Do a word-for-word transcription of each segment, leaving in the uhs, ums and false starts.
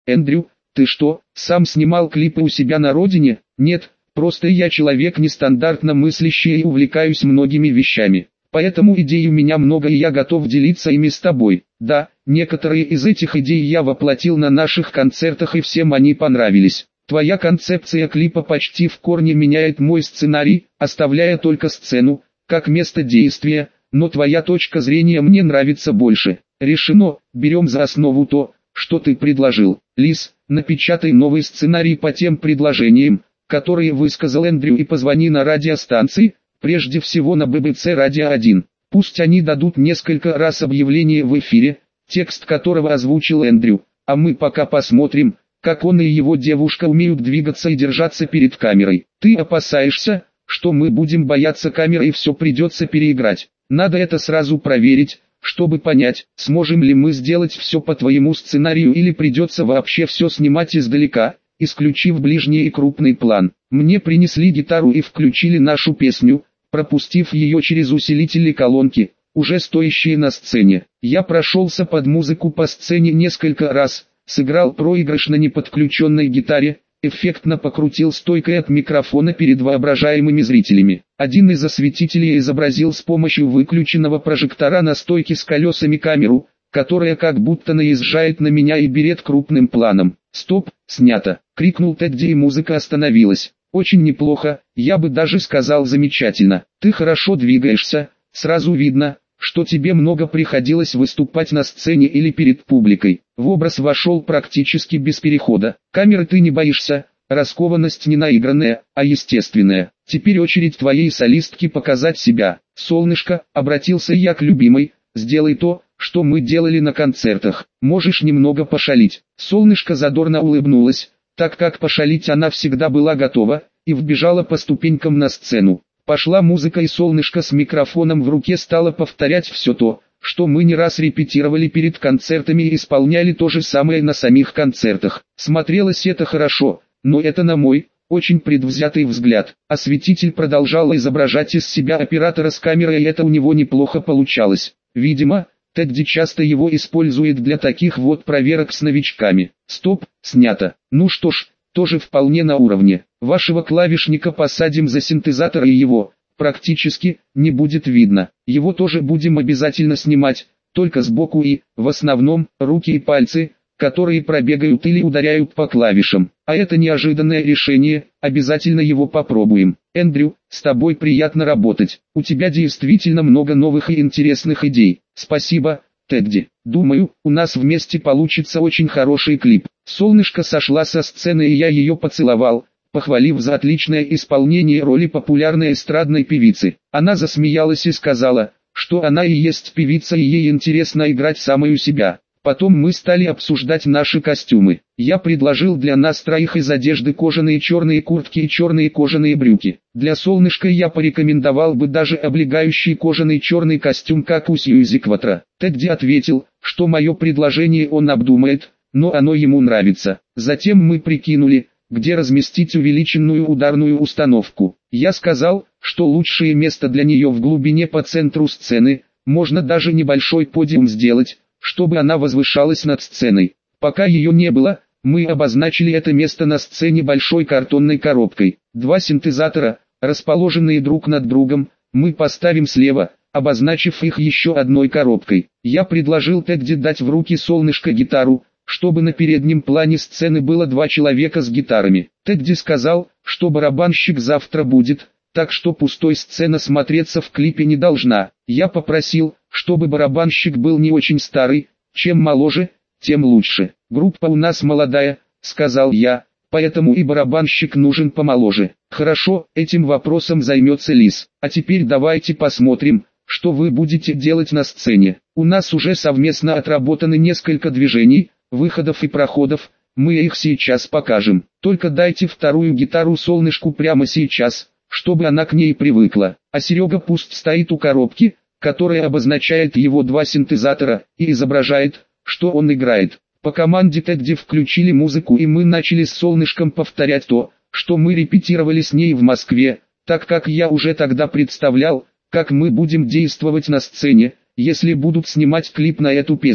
Эндрю, ты что, сам снимал клипы у себя на родине? Нет, просто я человек нестандартно мыслящий и увлекаюсь многими вещами. Поэтому идей у меня много и я готов делиться ими с тобой. Да, некоторые из этих идей я воплотил на наших концертах и всем они понравились. Твоя концепция клипа почти в корне меняет мой сценарий, оставляя только сцену, как место действия, но твоя точка зрения мне нравится больше. Решено, берем за основу то, что ты предложил. Лиз, напечатай новый сценарий по тем предложениям, которые высказал Эндрю, и позвони на радиостанции, прежде всего на би би си Радио один. Пусть они дадут несколько раз объявление в эфире, текст которого озвучил Эндрю, а мы пока посмотрим, как он и его девушка умеют двигаться и держаться перед камерой. Ты опасаешься, что мы будем бояться камеры и все придется переиграть? Надо это сразу проверить, чтобы понять, сможем ли мы сделать все по твоему сценарию или придется вообще все снимать издалека, исключив ближний и крупный план. Мне принесли гитару и включили нашу песню, пропустив ее через усилители колонки, уже стоящие на сцене. Я прошелся под музыку по сцене несколько раз, сыграл проигрыш на неподключенной гитаре, эффектно покрутил стойкой от микрофона перед воображаемыми зрителями. Один из осветителей изобразил с помощью выключенного прожектора на стойке с колесами камеру, которая как будто наезжает на меня и берет крупным планом. «Стоп, снято!» — крикнул Тедди, и музыка остановилась. «Очень неплохо, я бы даже сказал замечательно. Ты хорошо двигаешься, сразу видно, что тебе много приходилось выступать на сцене или перед публикой. В образ вошел практически без перехода. Камеры ты не боишься, раскованность не наигранная, а естественная. Теперь очередь твоей солистки показать себя. Солнышко, обратился я к любимой, сделай то, что мы делали на концертах. Можешь немного пошалить». Солнышко задорно улыбнулась, так как пошалить она всегда была готова, и вбежала по ступенькам на сцену. Пошла музыка, и Солнышко с микрофоном в руке стала повторять все то, что мы не раз репетировали перед концертами и исполняли то же самое на самих концертах. Смотрелось это хорошо, но это на мой, очень предвзятый взгляд. Осветитель продолжал изображать из себя оператора с камерой, и это у него неплохо получалось. Видимо, Тедди часто его использует для таких вот проверок с новичками. Стоп, снято. Ну что ж, тоже вполне на уровне. Вашего клавишника посадим за синтезатор, и его, практически, не будет видно. Его тоже будем обязательно снимать, только сбоку и, в основном, руки и пальцы, которые пробегают или ударяют по клавишам. А это неожиданное решение, обязательно его попробуем. Эндрю, с тобой приятно работать. У тебя действительно много новых и интересных идей. Спасибо, Тедди. Думаю, у нас вместе получится очень хороший клип. Солнышко сошла со сцены, и я ее поцеловал, похвалив за отличное исполнение роли популярной эстрадной певицы. Она засмеялась и сказала, что она и есть певица, и ей интересно играть самую себя. Потом мы стали обсуждать наши костюмы. Я предложил для нас троих из одежды кожаные черные куртки и черные кожаные брюки. Для Солнышка я порекомендовал бы даже облегающий кожаный черный костюм, как у Сьюзи Кватро. Тедди ответил, что мое предложение он обдумает, но оно ему нравится. Затем мы прикинули, где разместить увеличенную ударную установку. Я сказал, что лучшее место для нее в глубине по центру сцены, можно даже небольшой подиум сделать, чтобы она возвышалась над сценой. Пока ее не было, мы обозначили это место на сцене большой картонной коробкой. Два синтезатора, расположенные друг над другом, мы поставим слева, обозначив их еще одной коробкой. Я предложил Тедди дать в руки Солнышко гитару, чтобы на переднем плане сцены было два человека с гитарами. Тедди сказал, что барабанщик завтра будет, так что пустой сцена смотреться в клипе не должна. Я попросил, чтобы барабанщик был не очень старый, чем моложе, тем лучше. Группа у нас молодая, сказал я, поэтому и барабанщик нужен помоложе. Хорошо, этим вопросом займется Лиз. А теперь давайте посмотрим, что вы будете делать на сцене. У нас уже совместно отработаны несколько движений, выходов и проходов, мы их сейчас покажем. Только дайте вторую гитару Солнышку прямо сейчас, чтобы она к ней привыкла. А Серега пусть стоит у коробки, которая обозначает его два синтезатора, и изображает, что он играет. По команде Тедди включили музыку, и мы начали с Солнышком повторять то, что мы репетировали с ней в Москве, так как я уже тогда представлял, как мы будем действовать на сцене, если будут снимать клип на эту песню.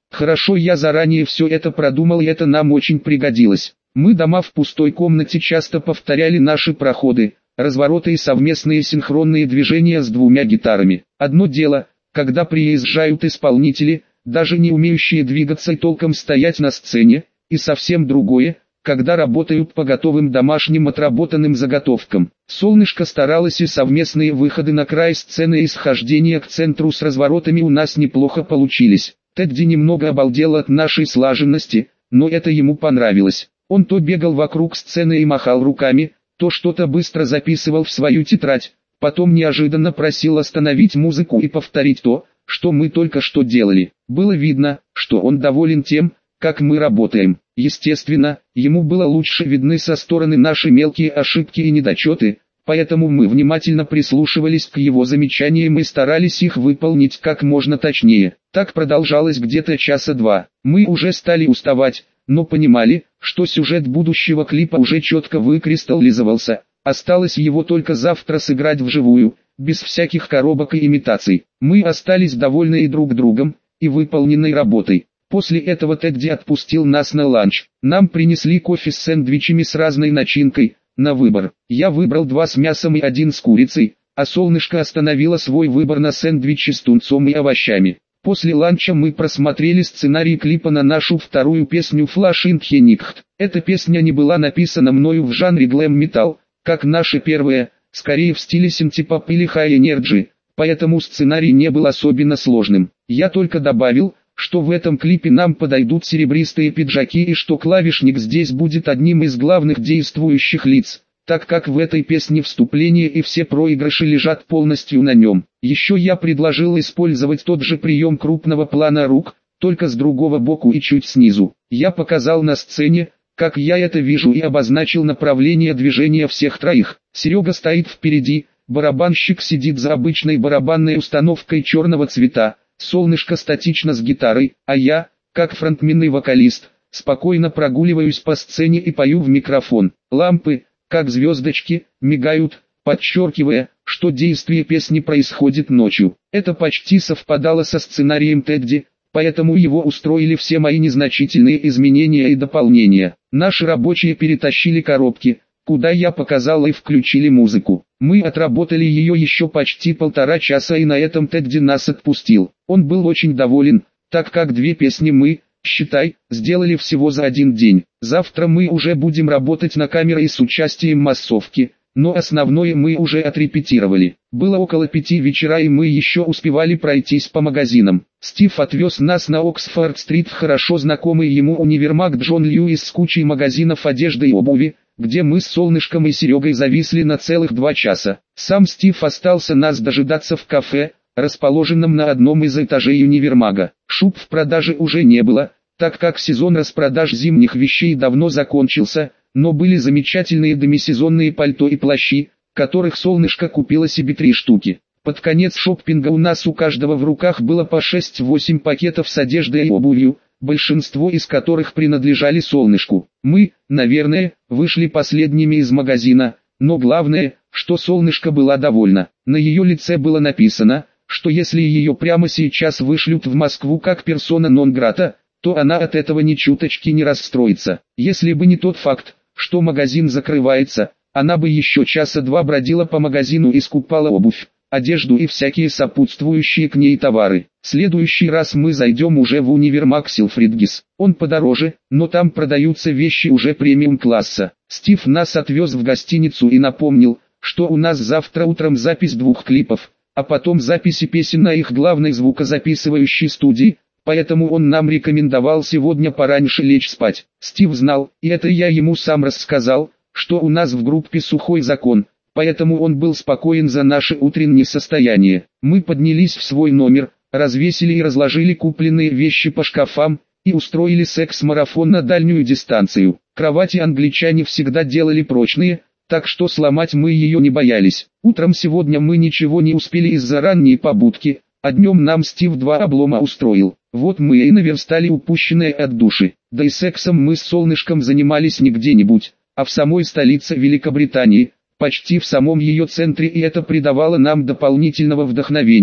Хорошо, я заранее все это продумал, и это нам очень пригодилось. Мы дома в пустой комнате часто повторяли наши проходы, развороты и совместные синхронные движения с двумя гитарами. Одно дело, когда приезжают исполнители, даже не умеющие двигаться и толком стоять на сцене, и совсем другое, когда работают по готовым домашним отработанным заготовкам. Солнышко старалось, и совместные выходы на край сцены и схождения к центру с разворотами у нас неплохо получились. Тедди немного обалдел от нашей слаженности, но это ему понравилось. Он то бегал вокруг сцены и махал руками, то что-то быстро записывал в свою тетрадь, потом неожиданно просил остановить музыку и повторить то, что мы только что делали. Было видно, что он доволен тем, как мы работаем. Естественно, ему было лучше видны со стороны наши мелкие ошибки и недочеты, поэтому мы внимательно прислушивались к его замечаниям и старались их выполнить как можно точнее. Так продолжалось где-то часа два. Мы уже стали уставать, но понимали, что сюжет будущего клипа уже четко выкристаллизовался. Осталось его только завтра сыграть вживую, без всяких коробок и имитаций. Мы остались довольны и друг другом, и выполненной работой. После этого Тедди отпустил нас на ланч. Нам принесли кофе с сэндвичами с разной начинкой, на выбор. Я выбрал два с мясом и один с курицей, а Солнышко остановило свой выбор на сэндвичи с тунцом и овощами. После ланча мы просмотрели сценарий клипа на нашу вторую песню «Flash in the Night». Эта песня не была написана мною в жанре глэм-метал, как наша первая, скорее в стиле синтепоп или хай-энерджи, поэтому сценарий не был особенно сложным. Я только добавил, что в этом клипе нам подойдут серебристые пиджаки и что клавишник здесь будет одним из главных действующих лиц, так как в этой песне вступление и все проигрыши лежат полностью на нем. Еще я предложил использовать тот же прием крупного плана рук, только с другого боку и чуть снизу. Я показал на сцене, как я это вижу, и обозначил направление движения всех троих. Серега стоит впереди, барабанщик сидит за обычной барабанной установкой черного цвета, Солнышко статично с гитарой, а я, как фронтмен и вокалист, спокойно прогуливаюсь по сцене и пою в микрофон. Лампы, как звездочки, мигают, подчеркивая, что действие песни происходит ночью. Это почти совпадало со сценарием Тедди, поэтому его устроили все мои незначительные изменения и дополнения. Наши рабочие перетащили коробки, куда я показал, и включили музыку. Мы отработали ее еще почти полтора часа, и на этом Тедди нас отпустил. Он был очень доволен, так как две песни мы, считай, сделали всего за один день. Завтра мы уже будем работать на камеры и с участием массовки, но основное мы уже отрепетировали. Было около пяти вечера, и мы еще успевали пройтись по магазинам. Стив отвез нас на Оксфорд-стрит в хорошо знакомый ему универмаг Джон Льюис с кучей магазинов одежды и обуви, где мы с Солнышком и Серегой зависли на целых два часа. Сам Стив остался нас дожидаться в кафе, расположенном на одном из этажей универмага. Шуб в продаже уже не было, так как сезон распродаж зимних вещей давно закончился, но были замечательные демисезонные пальто и плащи, которых Солнышко купило себе три штуки. Под конец шоппинга у нас у каждого в руках было по шесть-восемь пакетов с одеждой и обувью, большинство из которых принадлежали Солнышку. Мы, наверное, вышли последними из магазина, но главное, что Солнышко была довольна. На ее лице было написано, что если ее прямо сейчас вышлют в Москву как персона нон-грата, то она от этого ни чуточки не расстроится. Если бы не тот факт, что магазин закрывается, она бы еще часа два бродила по магазину и скупала обувь, одежду и всякие сопутствующие к ней товары. В следующий раз мы зайдем уже в универмаг Силфридгис. Он подороже, но там продаются вещи уже премиум-класса. Стив нас отвез в гостиницу и напомнил, что у нас завтра утром запись двух клипов, а потом записи песен на их главной звукозаписывающей студии, поэтому он нам рекомендовал сегодня пораньше лечь спать. Стив знал, и это я ему сам рассказал, что у нас в группе сухой закон, поэтому он был спокоен за наше утреннее состояние. Мы поднялись в свой номер, развесили и разложили купленные вещи по шкафам, и устроили секс-марафон на дальнюю дистанцию. Кровати англичане всегда делали прочные, так что сломать мы ее не боялись. Утром сегодня мы ничего не успели из-за ранней побудки, а днем нам Стив два облома устроил. Вот мы и наверстали упущенное от души. Да и сексом мы с Солнышком занимались не где-нибудь, а в самой столице Великобритании, почти в самом ее центре, и это придавало нам дополнительного вдохновения.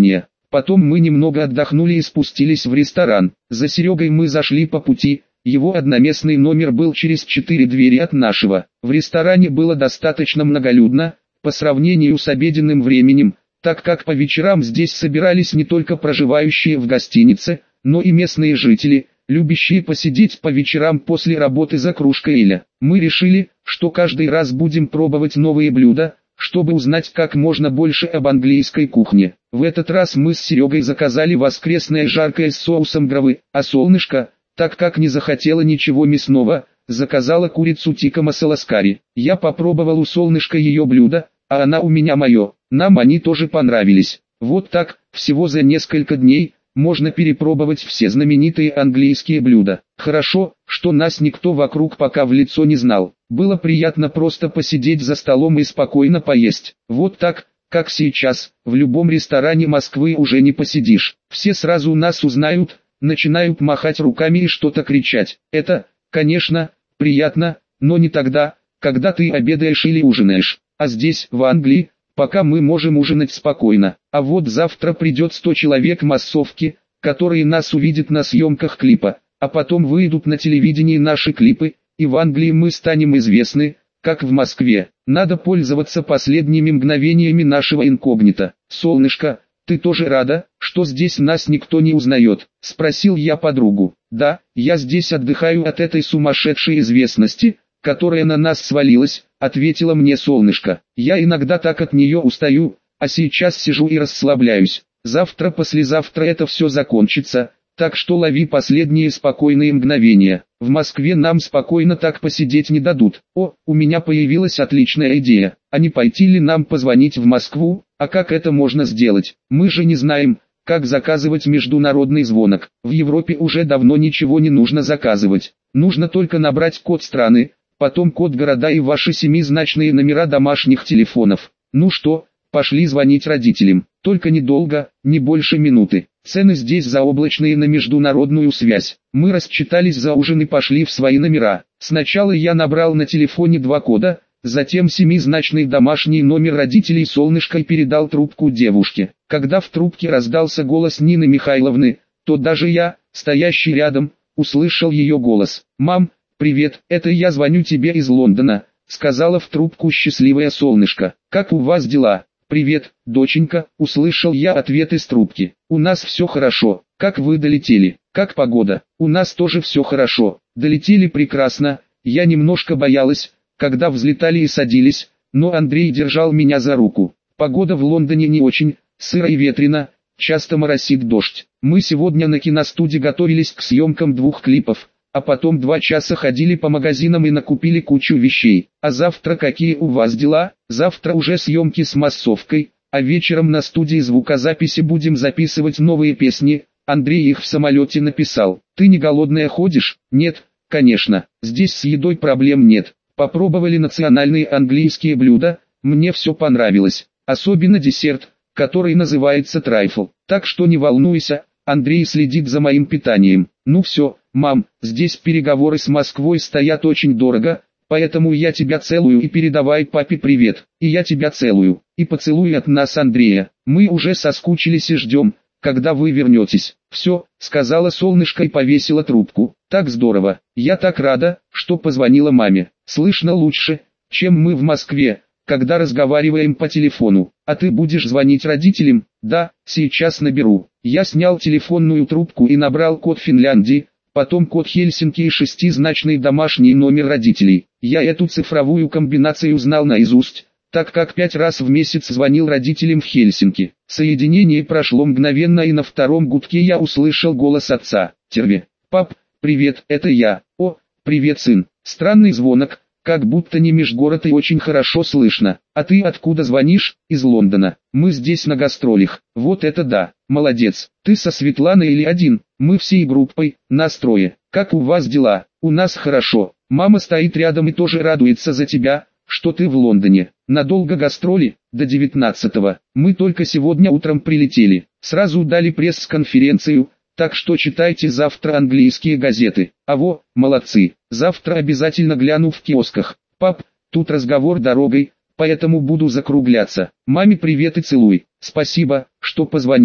Потом мы немного отдохнули и спустились в ресторан. За Серегой мы зашли по пути, его одноместный номер был через четыре двери от нашего. В ресторане было достаточно многолюдно, по сравнению с обеденным временем, так как по вечерам здесь собирались не только проживающие в гостинице, но и местные жители, любящие посидеть по вечерам после работы за кружкой эля. Мы решили, что каждый раз будем пробовать новые блюда, чтобы узнать как можно больше об английской кухне. В этот раз мы с Серегой заказали воскресное жаркое с соусом гравы, а солнышко, так как не захотела ничего мясного, заказала курицу тикка масала с карри. Я попробовал у солнышка ее блюдо, а она у меня мое. Нам они тоже понравились. Вот так, всего за несколько дней, можно перепробовать все знаменитые английские блюда. Хорошо, что нас никто вокруг пока в лицо не знал. Было приятно просто посидеть за столом и спокойно поесть. Вот так, как сейчас, в любом ресторане Москвы уже не посидишь. Все сразу нас узнают, начинают махать руками и что-то кричать. Это, конечно, приятно, но не тогда, когда ты обедаешь или ужинаешь. А здесь, в Англии, пока мы можем ужинать спокойно. А вот завтра придет сто человек массовки, которые нас увидят на съемках клипа, а потом выйдут на телевидении наши клипы, и в Англии мы станем известны, как в Москве. Надо пользоваться последними мгновениями нашего инкогнито. Солнышко, ты тоже рада, что здесь нас никто не узнает? Спросил я подругу. Да, я здесь отдыхаю от этой сумасшедшей известности, которая на нас свалилась, ответила мне солнышко. Я иногда так от нее устаю, а сейчас сижу и расслабляюсь. Завтра-послезавтра это все закончится, так что лови последние спокойные мгновения. В Москве нам спокойно так посидеть не дадут. О, у меня появилась отличная идея. А не пойти ли нам позвонить в Москву? А как это можно сделать? Мы же не знаем, как заказывать международный звонок. В Европе уже давно ничего не нужно заказывать. Нужно только набрать код страны, потом код города и ваши семизначные номера домашних телефонов. Ну что, пошли звонить родителям. Только недолго, не больше минуты. Цены здесь заоблачные на международную связь. Мы рассчитались за ужин и пошли в свои номера. Сначала я набрал на телефоне два кода, затем семизначный домашний номер родителей солнышка и передал трубку девушке. Когда в трубке раздался голос Нины Михайловны, то даже я, стоящий рядом, услышал ее голос. «Мам, привет, это я звоню тебе из Лондона», — сказала в трубку счастливое солнышко. «Как у вас дела?» «Привет, доченька», — услышал я ответ из трубки. «У нас все хорошо. Как вы долетели? Как погода?» «У нас тоже все хорошо. Долетели прекрасно. Я немножко боялась, когда взлетали и садились, но Андрей держал меня за руку. Погода в Лондоне не очень, сыро и ветрено, часто моросит дождь. Мы сегодня на киностудии готовились к съемкам двух клипов, а потом два часа ходили по магазинам и накупили кучу вещей. А завтра какие у вас дела?» «Завтра уже съемки с массовкой, а вечером на студии звукозаписи будем записывать новые песни. Андрей их в самолете написал. Ты не голодная ходишь?» «Нет, конечно, здесь с едой проблем нет. Попробовали национальные английские блюда, мне все понравилось, особенно десерт, который называется трайфл. Так что не волнуйся, Андрей следит за моим питанием». «Ну все, мам, здесь переговоры с Москвой стоят очень дорого, поэтому я тебя целую и передавай папе привет. И я тебя целую, и поцелуй от нас Андрея. Мы уже соскучились и ждем, когда вы вернетесь». «Все», — сказала солнышко и повесила трубку. «Так здорово, я так рада, что позвонила маме. Слышно лучше, чем мы в Москве, когда разговариваем по телефону. А ты будешь звонить родителям?» «Да, сейчас наберу». Я снял телефонную трубку и набрал код Финляндии, потом код Хельсинки и шестизначный домашний номер родителей. Я эту цифровую комбинацию знал наизусть, так как пять раз в месяц звонил родителям в Хельсинки. Соединение прошло мгновенно, и на втором гудке я услышал голос отца. «Терви, пап, привет, это я». «О, привет, сын». Странный звонок, как будто не межгород и очень хорошо слышно. «А ты откуда звонишь?» «Из Лондона. Мы здесь на гастролях». «Вот это да, молодец. Ты со Светланой или один?» «Мы всей группой, нас трое. Как у вас дела?» «У нас хорошо. Мама стоит рядом и тоже радуется за тебя, что ты в Лондоне. Надолго гастроли?» «До девятнадцатого. Мы только сегодня утром прилетели. Сразу дали пресс-конференцию, так что читайте завтра английские газеты». «А во, молодцы. Завтра обязательно гляну в киосках». «Пап, тут разговор дорогой, поэтому буду закругляться. Маме привет и целуй». «Спасибо, что позвонил.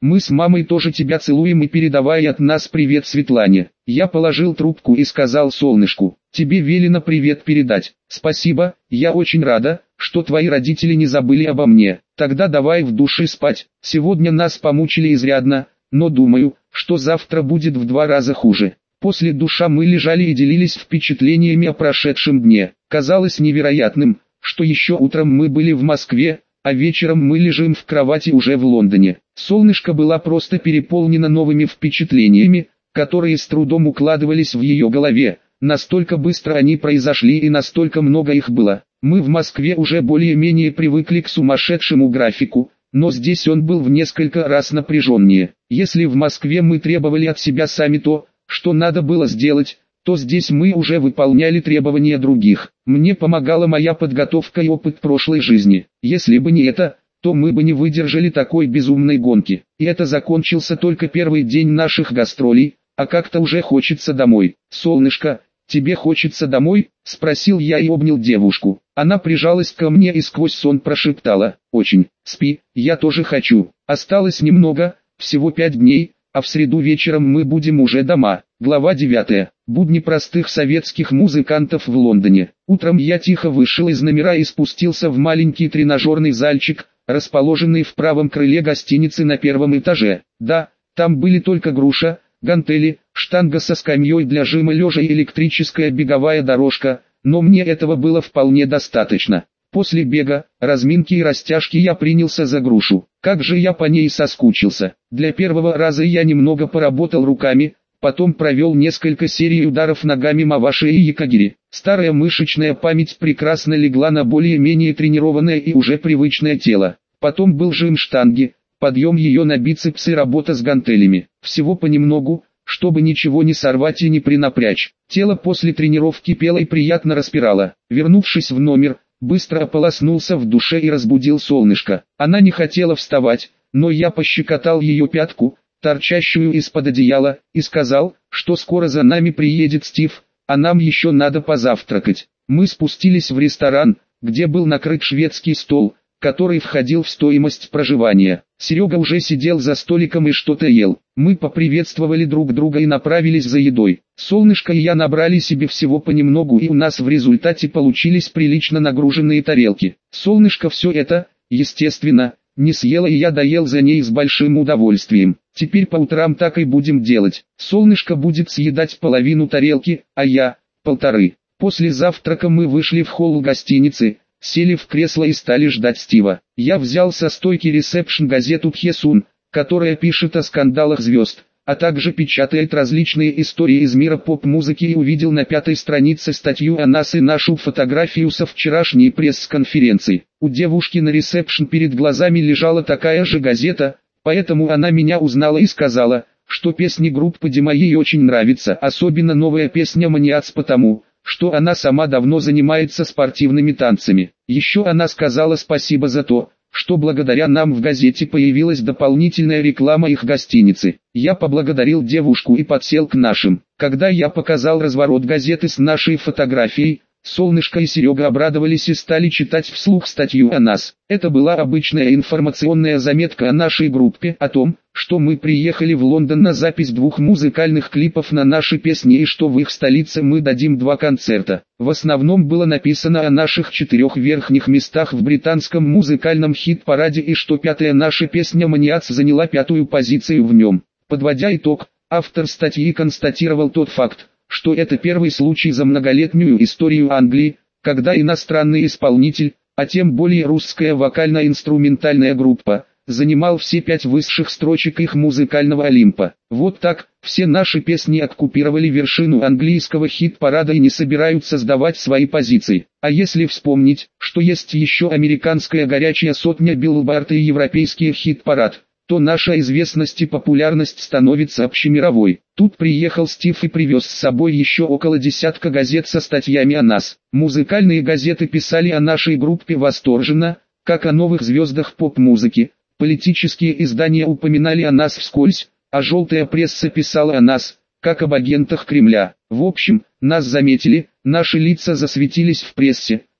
Мы с мамой тоже тебя целуем и передавай от нас привет Светлане. Я положил трубку и сказал солнышку, тебе велено привет передать. Спасибо, я очень рада, что твои родители не забыли обо мне. Тогда давай в душе спать. Сегодня нас помучили изрядно, но думаю, что завтра будет в два раза хуже. После душа мы лежали и делились впечатлениями о прошедшем дне. Казалось невероятным, что еще утром мы были в Москве, а вечером мы лежим в кровати уже в Лондоне. Солнышко была просто переполнена новыми впечатлениями, которые с трудом укладывались в ее голове. Настолько быстро они произошли и настолько много их было. Мы в Москве уже более-менее привыкли к сумасшедшему графику, но здесь он был в несколько раз напряженнее. Если в Москве мы требовали от себя сами то, что надо было сделать, то здесь мы уже выполняли требования других. Мне помогала моя подготовка и опыт прошлой жизни. Если бы не это, то мы бы не выдержали такой безумной гонки. И это закончился только первый день наших гастролей, а как-то уже хочется домой. «Солнышко, тебе хочется домой?» – спросил я и обнял девушку. Она прижалась ко мне и сквозь сон прошептала: «Очень, спи, я тоже хочу. Осталось немного, всего пять дней, а в среду вечером мы будем уже дома». Глава девятая. Будни простых советских музыкантов в Лондоне. Утром я тихо вышел из номера и спустился в маленький тренажерный зальчик, расположенный в правом крыле гостиницы на первом этаже. Да, там были только груша, гантели, штанга со скамьей для жима лежа и электрическая беговая дорожка, но мне этого было вполне достаточно. После бега, разминки и растяжки я принялся за грушу. Как же я по ней соскучился. Для первого раза я немного поработал руками, потом провел несколько серий ударов ногами маваши и якагири. Старая мышечная память прекрасно легла на более-менее тренированное и уже привычное тело. Потом был жим штанги, подъем ее на бицепсы и работа с гантелями. Всего понемногу, чтобы ничего не сорвать и не принапрячь. Тело после тренировки пело и приятно распирало. Вернувшись в номер, быстро ополоснулся в душе и разбудил солнышко. Она не хотела вставать, но я пощекотал ее пятку, торчащую из-под одеяла, и сказал, что скоро за нами приедет Стив, а нам еще надо позавтракать. Мы спустились в ресторан, где был накрыт шведский стол, который входил в стоимость проживания. Серега уже сидел за столиком и что-то ел. Мы поприветствовали друг друга и направились за едой. Солнышко и я набрали себе всего понемногу, и у нас в результате получились прилично нагруженные тарелки. Солнышко все это, естественно, не съела, и я доел за ней с большим удовольствием. Теперь по утрам так и будем делать. Солнышко будет съедать половину тарелки, а я – полторы. После завтрака мы вышли в холл гостиницы, сели в кресло и стали ждать Стива. Я взял со стойки ресепшн газету «Тхесун», которая пишет о скандалах звезд, а также печатает различные истории из мира поп-музыки, и увидел на пятой странице статью о нас и нашу фотографию со вчерашней пресс-конференции. У девушки на ресепшн перед глазами лежала такая же газета, поэтому она меня узнала и сказала, что песни группы Дема ей очень нравятся, особенно новая песня «Маниац», потому что она сама давно занимается спортивными танцами. Еще она сказала спасибо за то, что благодаря нам в газете появилась дополнительная реклама их гостиницы. Я поблагодарил девушку и подсел к нашим. Когда я показал разворот газеты с нашей фотографией, Солнышко и Серега обрадовались и стали читать вслух статью о нас. Это была обычная информационная заметка о нашей группе, о том, что мы приехали в Лондон на запись двух музыкальных клипов на наши песни и что в их столице мы дадим два концерта. В основном было написано о наших четырех верхних местах в британском музыкальном хит-параде и что пятая наша песня «Маниац» заняла пятую позицию в нем. Подводя итог, автор статьи констатировал тот факт, что это первый случай за многолетнюю историю Англии, когда иностранный исполнитель, а тем более русская вокально-инструментальная группа, занимал все пять высших строчек их музыкального Олимпа. Вот так, все наши песни оккупировали вершину английского хит-парада и не собираются сдавать свои позиции. А если вспомнить, что есть еще американская горячая сотня Билборд и европейский хит-парад, то наша известность и популярность становится общемировой. Тут приехал Стив и привез с собой еще около десятка газет со статьями о нас. Музыкальные газеты писали о нашей группе восторженно, как о новых звездах поп-музыки. Политические издания упоминали о нас вскользь, а желтая пресса писала о нас, как об агентах Кремля. В общем, нас заметили, наши лица засветились в прессе,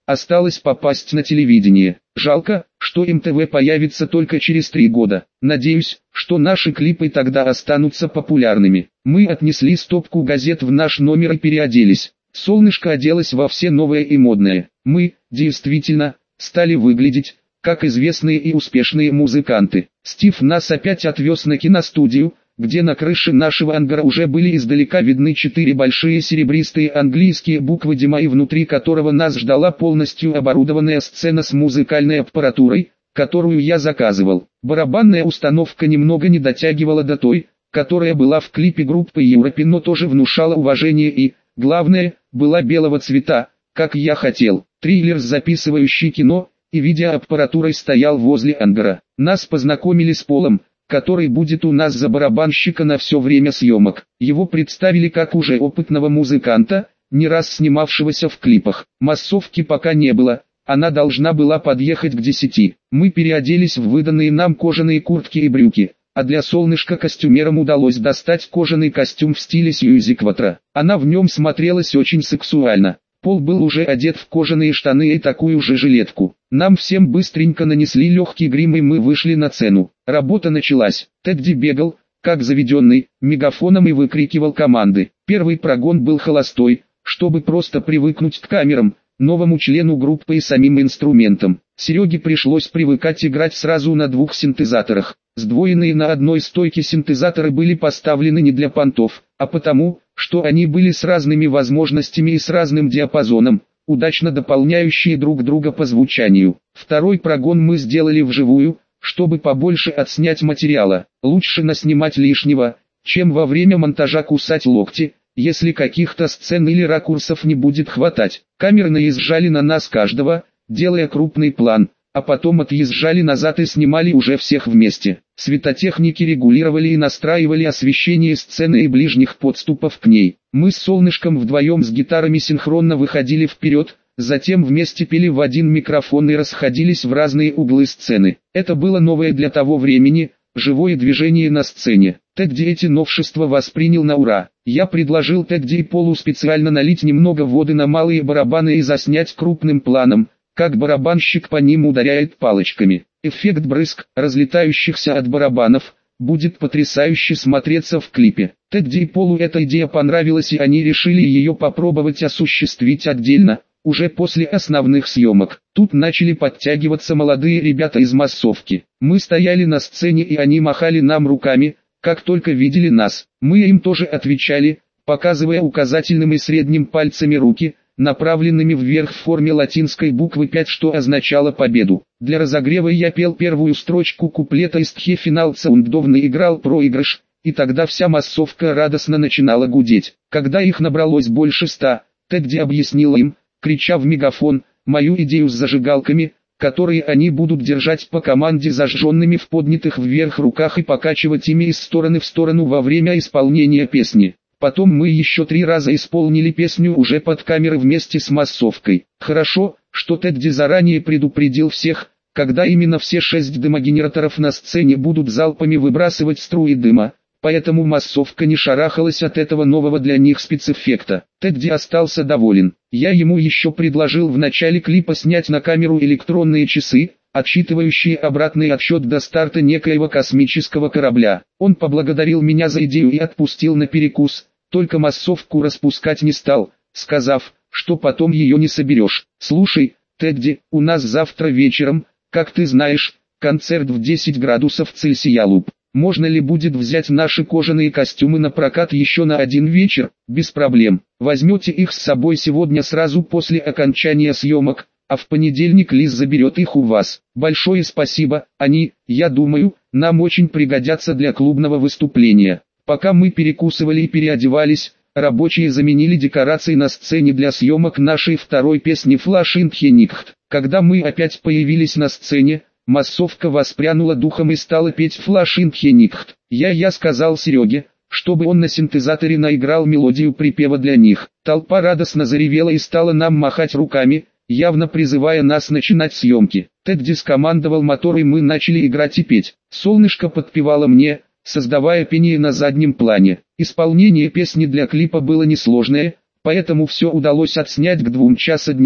осталось попасть на телевидение. Жалко, что эм тэ вэ появится только через три года. Надеюсь, что наши клипы тогда останутся популярными. Мы отнесли стопку газет в наш номер и переоделись. Солнышко оделось во все новое и модное. Мы, действительно, стали выглядеть, как известные и успешные музыканты. Стив нас опять отвез на киностудию, где на крыше нашего ангара уже были издалека видны четыре большие серебристые английские буквы Дима, и внутри которого нас ждала полностью оборудованная сцена с музыкальной аппаратурой, которую я заказывал. Барабанная установка немного не дотягивала до той, которая была в клипе группы Европе, но тоже внушала уважение и, главное, была белого цвета, как я хотел. Триллер, записывающий кино и видеоаппаратурой, стоял возле ангара. Нас познакомили с Полом, который будет у нас за барабанщика на все время съемок. Его представили как уже опытного музыканта, не раз снимавшегося в клипах. Массовки пока не было, она должна была подъехать к десяти. Мы переоделись в выданные нам кожаные куртки и брюки, а для Солнышка костюмерам удалось достать кожаный костюм в стиле Сьюзи Кватро. Она в нем смотрелась очень сексуально. Пол был уже одет в кожаные штаны и такую же жилетку. Нам всем быстренько нанесли легкий грим, и мы вышли на сцену. Работа началась. Тедди бегал, как заведенный, мегафоном и выкрикивал команды. Первый прогон был холостой, чтобы просто привыкнуть к камерам, новому члену группы и самим инструментам. Сереге пришлось привыкать играть сразу на двух синтезаторах. Сдвоенные на одной стойке синтезаторы были поставлены не для понтов, а потому, что они были с разными возможностями и с разным диапазоном, удачно дополняющие друг друга по звучанию. Второй прогон мы сделали вживую, чтобы побольше отснять материала. Лучше наснимать лишнего, чем во время монтажа кусать локти, если каких-то сцен или ракурсов не будет хватать. Камеры наезжали на нас каждого, делая крупный план, а потом отъезжали назад и снимали уже всех вместе. Светотехники регулировали и настраивали освещение сцены и ближних подступов к ней. Мы с Солнышком вдвоем с гитарами синхронно выходили вперед, затем вместе пели в один микрофон и расходились в разные углы сцены. Это было новое для того времени, живое движение на сцене. Тедди эти новшества воспринял на ура. Я предложил Тедди и Полу специально налить немного воды на малые барабаны и заснять крупным планом, как барабанщик по ним ударяет палочками. Эффект брызг, разлетающихся от барабанов, будет потрясающе смотреться в клипе. Тедди и Полу эта идея понравилась, и они решили ее попробовать осуществить отдельно, уже после основных съемок. Тут начали подтягиваться молодые ребята из массовки. Мы стояли на сцене, и они махали нам руками, как только видели нас. Мы им тоже отвечали, показывая указательным и средним пальцами руки, направленными вверх в форме латинской буквы пять, что означало победу. Для разогрева я пел первую строчку куплета из «Тхе финал Цаундовна» и играл проигрыш, и тогда вся массовка радостно начинала гудеть. Когда их набралось больше ста, Тедди объяснил им, крича в мегафон, мою идею с зажигалками, которые они будут держать по команде зажженными в поднятых вверх руках и покачивать ими из стороны в сторону во время исполнения песни. Потом мы еще три раза исполнили песню уже под камеры вместе с массовкой. Хорошо, что Тедди заранее предупредил всех, когда именно все шесть дымогенераторов на сцене будут залпами выбрасывать струи дыма, поэтому массовка не шарахалась от этого нового для них спецэффекта. Тедди остался доволен. Я ему еще предложил в начале клипа снять на камеру электронные часы, отсчитывающие обратный отсчет до старта некоего космического корабля. Он поблагодарил меня за идею и отпустил на перекус, только массовку распускать не стал, сказав, что потом ее не соберешь. Слушай, Тедди, у нас завтра вечером, как ты знаешь, концерт в десять градусов Цельсия луп. Можно ли будет взять наши кожаные костюмы на прокат еще на один вечер? Без проблем. Возьмете их с собой сегодня сразу после окончания съемок, а в понедельник Лиз заберет их у вас. Большое спасибо, они, я думаю, нам очень пригодятся для клубного выступления. Пока мы перекусывали и переодевались, рабочие заменили декорации на сцене для съемок нашей второй песни «Флаш ин Хеникхт». Когда мы опять появились на сцене, массовка воспрянула духом и стала петь «Флаш ин Хеникхт». Я я сказал Сереге, чтобы он на синтезаторе наиграл мелодию припева для них. Толпа радостно заревела и стала нам махать руками, явно призывая нас начинать съемки. Тедди скомандовал мотор, и мы начали играть и петь. Солнышко подпевало мне, создавая пение на заднем плане. Исполнение песни для клипа было несложное, поэтому все удалось отснять к двум часам дня,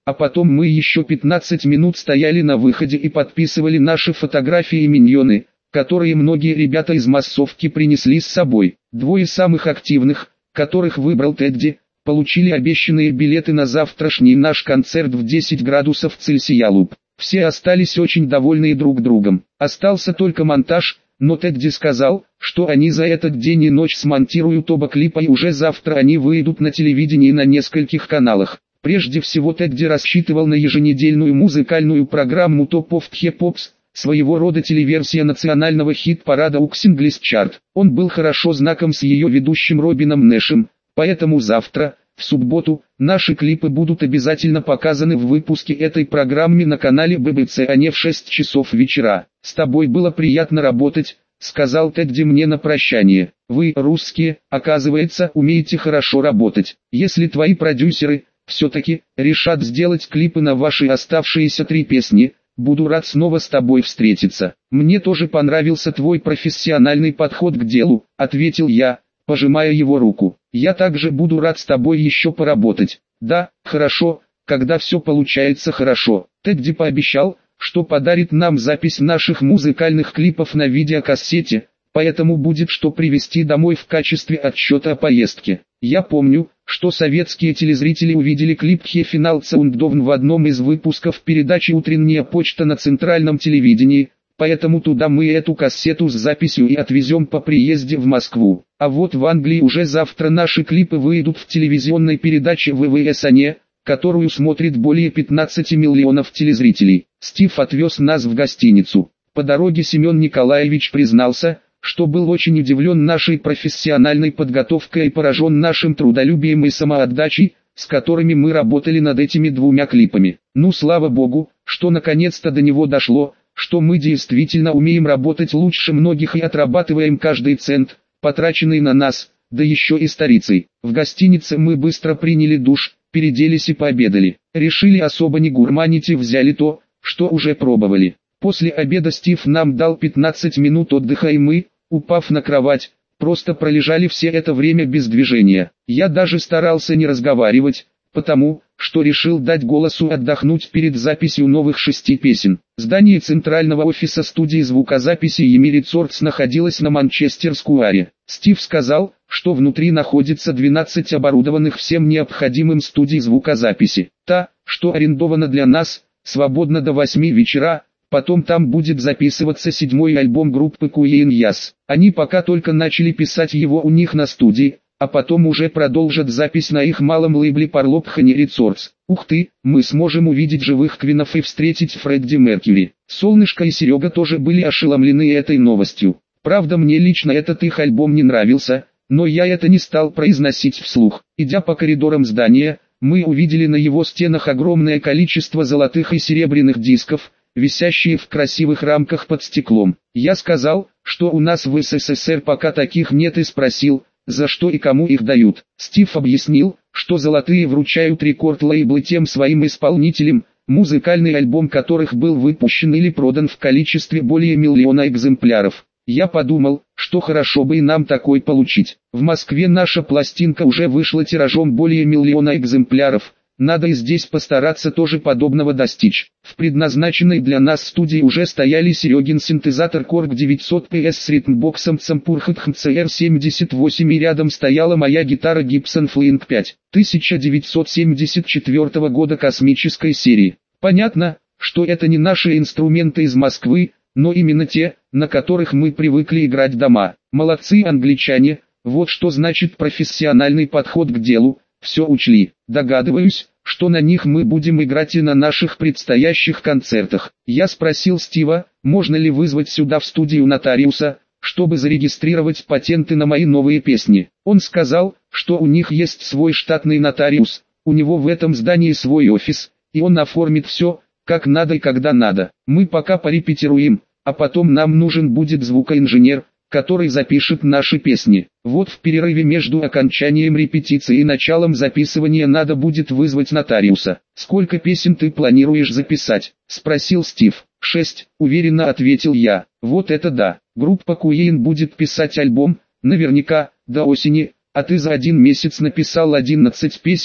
а потом мы еще пятнадцать минут стояли на выходе и подписывали наши фотографии и миньоны, которые многие ребята из массовки принесли с собой. Двое самых активных, которых выбрал Тедди, получили обещанные билеты на завтрашний наш концерт в десять градусов Цельсия Луп. Все остались очень довольны друг другом. Остался только монтаж, но Тедди сказал, что они за этот день и ночь смонтируют оба клипа и уже завтра они выйдут на телевидении на нескольких каналах. Прежде всего Тедди рассчитывал на еженедельную музыкальную программу Top of the Pops, своего рода телеверсия национального хит-парада Укс English Chart. Он был хорошо знаком с ее ведущим Робином Нэшем, поэтому завтра, в субботу, наши клипы будут обязательно показаны в выпуске этой программы на канале би би си, а не в шесть часов вечера. «С тобой было приятно работать», — сказал Тедди мне на прощание. «Вы, русские, оказывается, умеете хорошо работать. Если твои продюсеры все-таки решат сделать клипы на ваши оставшиеся три песни, буду рад снова с тобой встретиться». «Мне тоже понравился твой профессиональный подход к делу», — ответил я, пожимая его руку. «Я также буду рад с тобой еще поработать». «Да, хорошо, когда все получается хорошо». Тедди пообещал, что подарит нам запись наших музыкальных клипов на видеокассете, поэтому будет что привезти домой в качестве отчета о поездке. Я помню, что советские телезрители увидели клип «Хефинал Цаундовн» в одном из выпусков передачи «Утренняя почта» на центральном телевидении, поэтому туда мы эту кассету с записью и отвезем по приезде в Москву. А вот в Англии уже завтра наши клипы выйдут в телевизионной передаче вэ вэ эс «Ане», которую смотрит более пятнадцати миллионов телезрителей. Стив отвез нас в гостиницу. По дороге Семен Николаевич признался, что был очень удивлен нашей профессиональной подготовкой и поражен нашим трудолюбием и самоотдачей, с которыми мы работали над этими двумя клипами. Ну, слава богу, что наконец-то до него дошло, что мы действительно умеем работать лучше многих и отрабатываем каждый цент, потраченный на нас, да еще и старицей. В гостинице мы быстро приняли душ, переоделись и пообедали. Решили особо не гурманить и взяли то, что уже пробовали. После обеда Стив нам дал пятнадцать минут отдыха и мы, упав на кровать, просто пролежали все это время без движения. Я даже старался не разговаривать, потому что решил дать голосу отдохнуть перед записью новых шести песен. Здание центрального офиса студии звукозаписи Emirates Records находилось на Манчестер-скуаре. Стив сказал, что внутри находится двенадцать оборудованных всем необходимым студий звукозаписи. Та, что арендована для нас, свободна до восьми вечера, потом там будет записываться седьмой альбом группы Queen Yes. Они пока только начали писать его у них на студии, а потом уже продолжат запись на их малом лейбле Parlophone Records. Ух ты, мы сможем увидеть живых Квинов и встретить Фредди Меркьюри. Солнышко и Серега тоже были ошеломлены этой новостью. Правда, мне лично этот их альбом не нравился, но я это не стал произносить вслух. Идя по коридорам здания, мы увидели на его стенах огромное количество золотых и серебряных дисков, висящие в красивых рамках под стеклом. Я сказал, что у нас в эс эс эс эр пока таких нет, и спросил, за что и кому их дают. Стив объяснил, что золотые вручают рекорд-лейблы тем своим исполнителям, музыкальный альбом которых был выпущен или продан в количестве более миллиона экземпляров. Я подумал, что хорошо бы и нам такой получить. В Москве наша пластинка уже вышла тиражом более миллиона экземпляров, надо и здесь постараться тоже подобного достичь. В предназначенной для нас студии уже стояли Серегин синтезатор Korg девятьсот пи эс с ритмбоксом Цампурхатхм си эр семьдесят восемь и рядом стояла моя гитара Gibson Flying пять тысяча девятьсот семьдесят четвёртого года космической серии. Понятно, что это не наши инструменты из Москвы, но именно те, на которых мы привыкли играть дома. Молодцы англичане, вот что значит профессиональный подход к делу, все учли. Догадываюсь, что на них мы будем играть и на наших предстоящих концертах. Я спросил Стива, можно ли вызвать сюда в студию нотариуса, чтобы зарегистрировать патенты на мои новые песни. Он сказал, что у них есть свой штатный нотариус, у него в этом здании свой офис, и он оформит все, как надо и когда надо. Мы пока порепетируем, а потом нам нужен будет звукоинженер, который запишет наши песни. Вот в перерыве между окончанием репетиции и началом записывания надо будет вызвать нотариуса. «Сколько песен ты планируешь записать?» – спросил Стив. «Шесть», – уверенно ответил я. «Вот это да. Группа Queen будет писать альбом, наверняка, до осени, а ты за один месяц написал одиннадцать песен,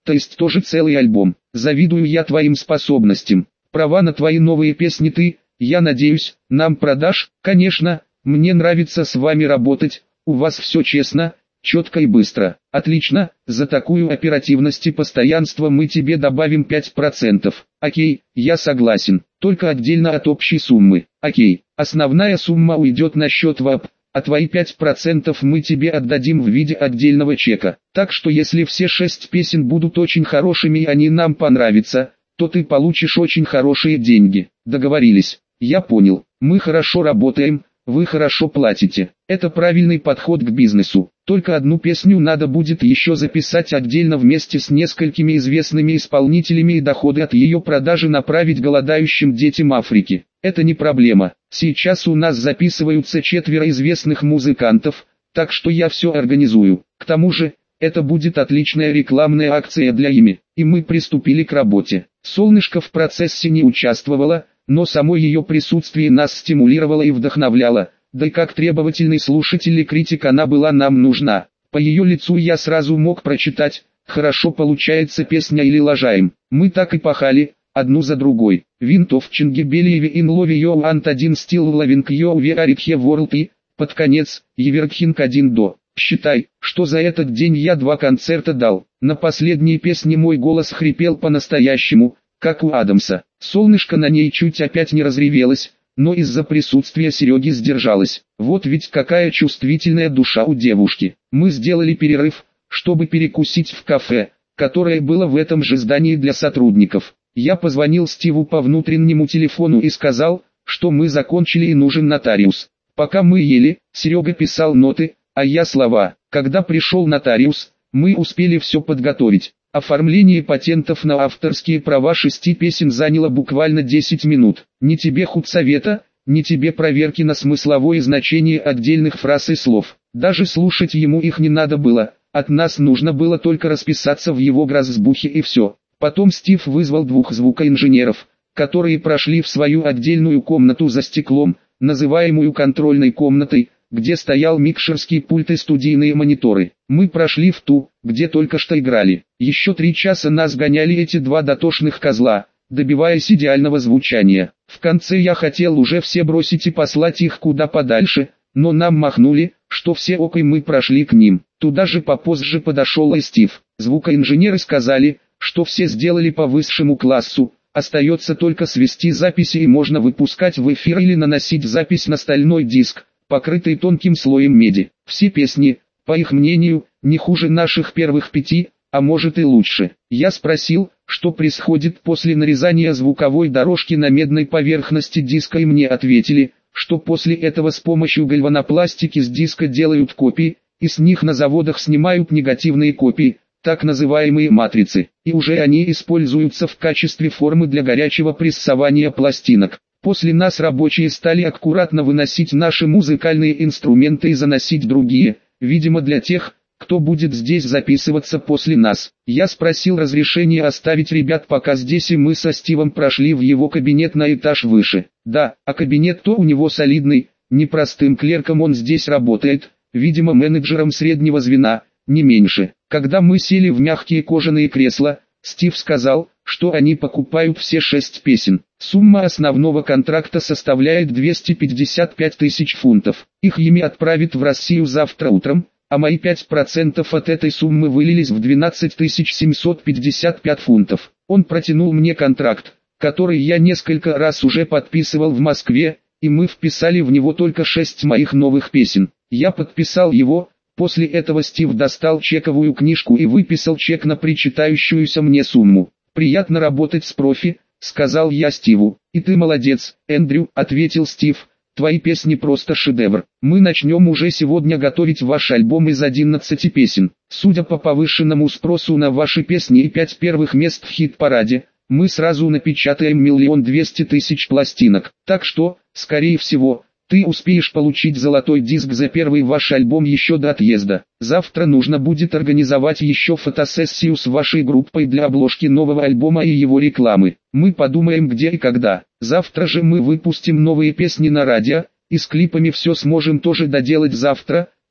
то есть тоже целый альбом. Завидую я твоим способностям. Права на твои новые песни ты, я надеюсь, нам продашь? Конечно, мне нравится с вами работать, у вас все честно, четко и быстро. Отлично, за такую оперативность и постоянство мы тебе добавим пять процентов. Окей, я согласен, только отдельно от общей суммы. Окей, основная сумма уйдет на счет ВАП, а твои пять процентов мы тебе отдадим в виде отдельного чека. Так что если все шесть песен будут очень хорошими и они нам понравятся, то ты получишь очень хорошие деньги. Договорились? Я понял, мы хорошо работаем, вы хорошо платите. Это правильный подход к бизнесу. Только одну песню надо будет еще записать отдельно вместе с несколькими известными исполнителями и доходы от ее продажи направить голодающим детям Африки. Это не проблема. Сейчас у нас записываются четверо известных музыкантов, так что я все организую. К тому же, это будет отличная рекламная акция для ими. И мы приступили к работе. Солнышко в процессе не участвовало, но само ее присутствие нас стимулировало и вдохновляло, да и как требовательный слушатель и критик она была нам нужна. По ее лицу я сразу мог прочитать, хорошо получается песня или лажаем. Мы так и пахали, одну за другой. Винтов Чингибелиеви in love you and один still loving you we are here world и, под конец, Еверкхинг один до. Считай, что за этот день я два концерта дал. На последней песне мой голос хрипел по-настоящему, как у Адамса. Солнышко на ней чуть опять не разревелось, но из-за присутствия Сереги сдержалась. Вот ведь какая чувствительная душа у девушки. Мы сделали перерыв, чтобы перекусить в кафе, которое было в этом же здании для сотрудников. Я позвонил Стиву по внутреннему телефону и сказал, что мы закончили и нужен нотариус. Пока мы ели, Серега писал ноты, а я слова. Когда пришел нотариус, мы успели все подготовить. Оформление патентов на авторские права шести песен заняло буквально десять минут. Ни тебе худсовета, ни тебе проверки на смысловое значение отдельных фраз и слов. Даже слушать ему их не надо было, от нас нужно было только расписаться в его грозбухе и все. Потом Стив вызвал двух звукоинженеров, которые прошли в свою отдельную комнату за стеклом, называемую контрольной комнатой, где стоял микшерский пульт и студийные мониторы. Мы прошли в ту, где только что играли. Еще три часа нас гоняли эти два дотошных козла, добиваясь идеального звучания. В конце я хотел уже все бросить и послать их куда подальше, но нам махнули, что все ок и мы прошли к ним. Туда же попозже подошел и Стив. Звукоинженеры сказали, что все сделали по высшему классу, остается только свести записи и можно выпускать в эфир или наносить запись на стальной диск, покрытый тонким слоем меди. Все песни, по их мнению, не хуже наших первых пяти, а может и лучше. Я спросил, что происходит после нарезания звуковой дорожки на медной поверхности диска, и мне ответили, что после этого с помощью гальванопластики с диска делают копии, и с них на заводах снимают негативные копии, так называемые матрицы, и уже они используются в качестве формы для горячего прессования пластинок. После нас рабочие стали аккуратно выносить наши музыкальные инструменты и заносить другие, видимо для тех, кто будет здесь записываться после нас. Я спросил разрешения оставить ребят пока здесь, и мы со Стивом прошли в его кабинет на этаж выше. Да, а кабинет-то у него солидный, не простым клерком он здесь работает, видимо менеджером среднего звена, не меньше. Когда мы сели в мягкие кожаные кресла, Стив сказал, что они покупают все шесть песен. Сумма основного контракта составляет двести пятьдесят пять тысяч фунтов. Их ими отправят в Россию завтра утром, а мои пять процентов от этой суммы вылились в двенадцать тысяч семьсот пятьдесят пять фунтов. Он протянул мне контракт, который я несколько раз уже подписывал в Москве, и мы вписали в него только шесть моих новых песен. Я подписал его. После этого Стив достал чековую книжку и выписал чек на причитающуюся мне сумму. «Приятно работать с профи», — сказал я Стиву. «И ты молодец, Эндрю», — ответил Стив. «Твои песни просто шедевр. Мы начнем уже сегодня готовить ваш альбом из одиннадцати песен. Судя по повышенному спросу на ваши песни и пять первых мест в хит-параде, мы сразу напечатаем миллион двести тысяч пластинок. Так что, скорее всего, ты успеешь получить золотой диск за первый ваш альбом еще до отъезда. Завтра нужно будет организовать еще фотосессию с вашей группой для обложки нового альбома и его рекламы. Мы подумаем где и когда. Завтра же мы выпустим новые песни на радио, и с клипами все сможем тоже доделать завтра,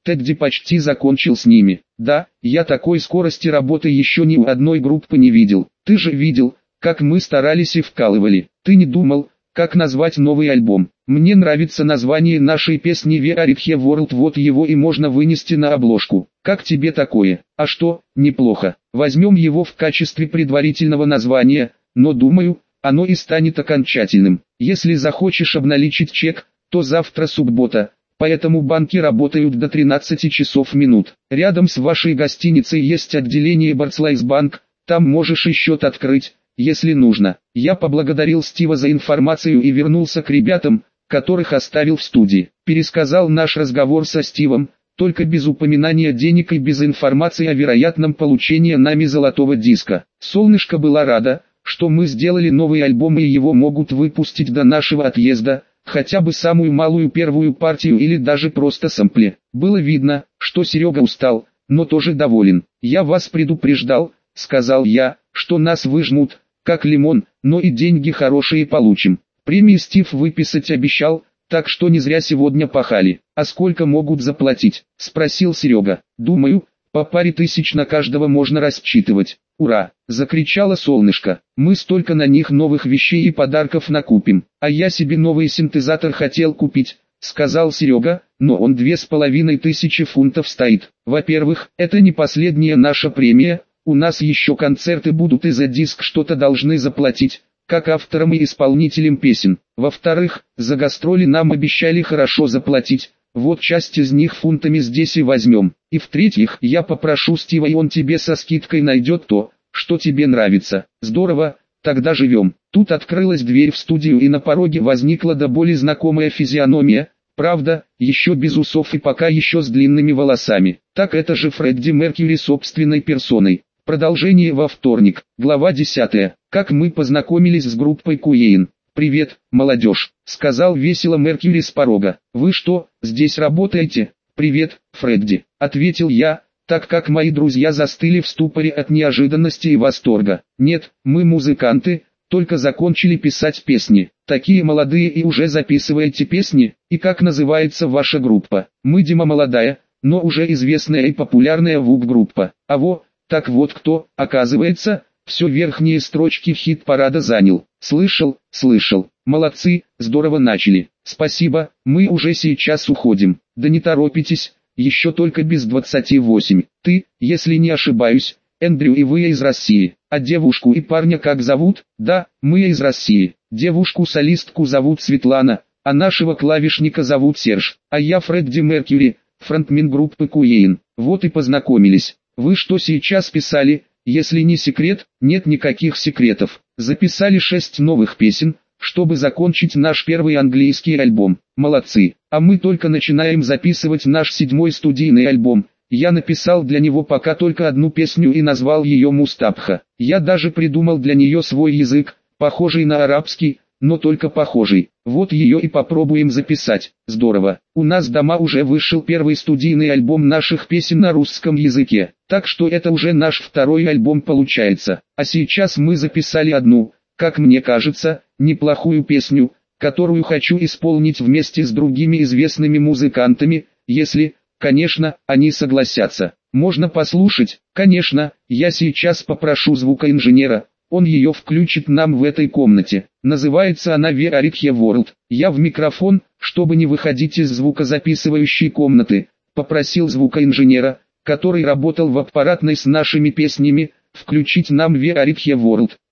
Тедди почти закончил с ними. Да, я такой скорости работы еще ни у одной группы не видел. Ты же видел, как мы старались и вкалывали. Ты не думал, как назвать новый альбом? Мне нравится название нашей песни We Are Here World, вот его и можно вынести на обложку. Как тебе такое? А что, неплохо. Возьмем его в качестве предварительного названия, но думаю, оно и станет окончательным. Если захочешь обналичить чек, то завтра суббота, поэтому банки работают до тринадцати часов минут. Рядом с вашей гостиницей есть отделение Barclays Bank, там можешь и счет открыть, если нужно. Я поблагодарил Стива за информацию и вернулся к ребятам, которых оставил в студии. Пересказал наш разговор со Стивом, только без упоминания денег и без информации о вероятном получении нами золотого диска. Солнышко была рада, что мы сделали новый альбом и его могут выпустить до нашего отъезда, хотя бы самую малую первую партию или даже просто сэмпли. Было видно, что Серега устал, но тоже доволен. «Я вас предупреждал», — сказал я, — «что нас выжмут, как лимон, но и деньги хорошие получим». Премии Стив выписать обещал, так что не зря сегодня пахали. «А сколько могут заплатить?» — спросил Серега. «Думаю, по паре тысяч на каждого можно рассчитывать». «Ура!» — закричало Солнышко. «Мы столько на них новых вещей и подарков накупим. А я себе новый синтезатор хотел купить», — сказал Серега, «но он две с половиной тысячи фунтов стоит. Во-первых, это не последняя наша премия, у нас еще концерты будут и за диск что-то должны заплатить, как авторам и исполнителям песен. Во-вторых, за гастроли нам обещали хорошо заплатить, вот часть из них фунтами здесь и возьмем. И в-третьих, я попрошу Стива, и он тебе со скидкой найдет то, что тебе нравится». «Здорово, тогда живем». Тут открылась дверь в студию и на пороге возникла до боли знакомая физиономия, правда, еще без усов и пока еще с длинными волосами. Так это же Фредди Меркьюри собственной персоной. Продолжение во вторник. Глава десятая. Как мы познакомились с группой Queen. «Привет, молодежь», — сказал весело Меркьюри с порога. «Вы что, здесь работаете?» «Привет, Фредди», — ответил я, так как мои друзья застыли в ступоре от неожиданности и восторга. «Нет, мы музыканты, только закончили писать песни». «Такие молодые и уже записываете песни? И как называется ваша группа?» «Мы Дима молодая, но уже известная и популярная вуп-группа». «А во, так вот кто, оказывается, все верхние строчки хит-парада занял». «Слышал, слышал. Молодцы, здорово начали. Спасибо, мы уже сейчас уходим». «Да не торопитесь, еще только без двадцати восемь. Ты, если не ошибаюсь, Эндрю, и вы из России. А девушку и парня как зовут?» «Да, мы из России. Девушку-солистку зовут Светлана, а нашего клавишника зовут Серж. А я Фредди Меркьюри, фронтмен группы Queen». «Вот и познакомились. Вы что сейчас писали, если не секрет?» «Нет никаких секретов. Записали шесть новых песен, чтобы закончить наш первый английский альбом». «Молодцы. А мы только начинаем записывать наш седьмой студийный альбом. Я написал для него пока только одну песню и назвал ее Мустапха. Я даже придумал для нее свой язык, похожий на арабский, но только похожий. Вот ее и попробуем записать». «Здорово. У нас дома уже вышел первый студийный альбом наших песен на русском языке, так что это уже наш второй альбом получается. А сейчас мы записали одну, как мне кажется, неплохую песню, которую хочу исполнить вместе с другими известными музыкантами, если, конечно, они согласятся. Можно послушать?» «Конечно, я сейчас попрошу звукоинженера, он ее включит нам в этой комнате. Называется она We Are Here World». Я в микрофон, чтобы не выходить из звукозаписывающей комнаты, попросил звукоинженера, который работал в аппаратной с нашими песнями, включить нам We Are Here World.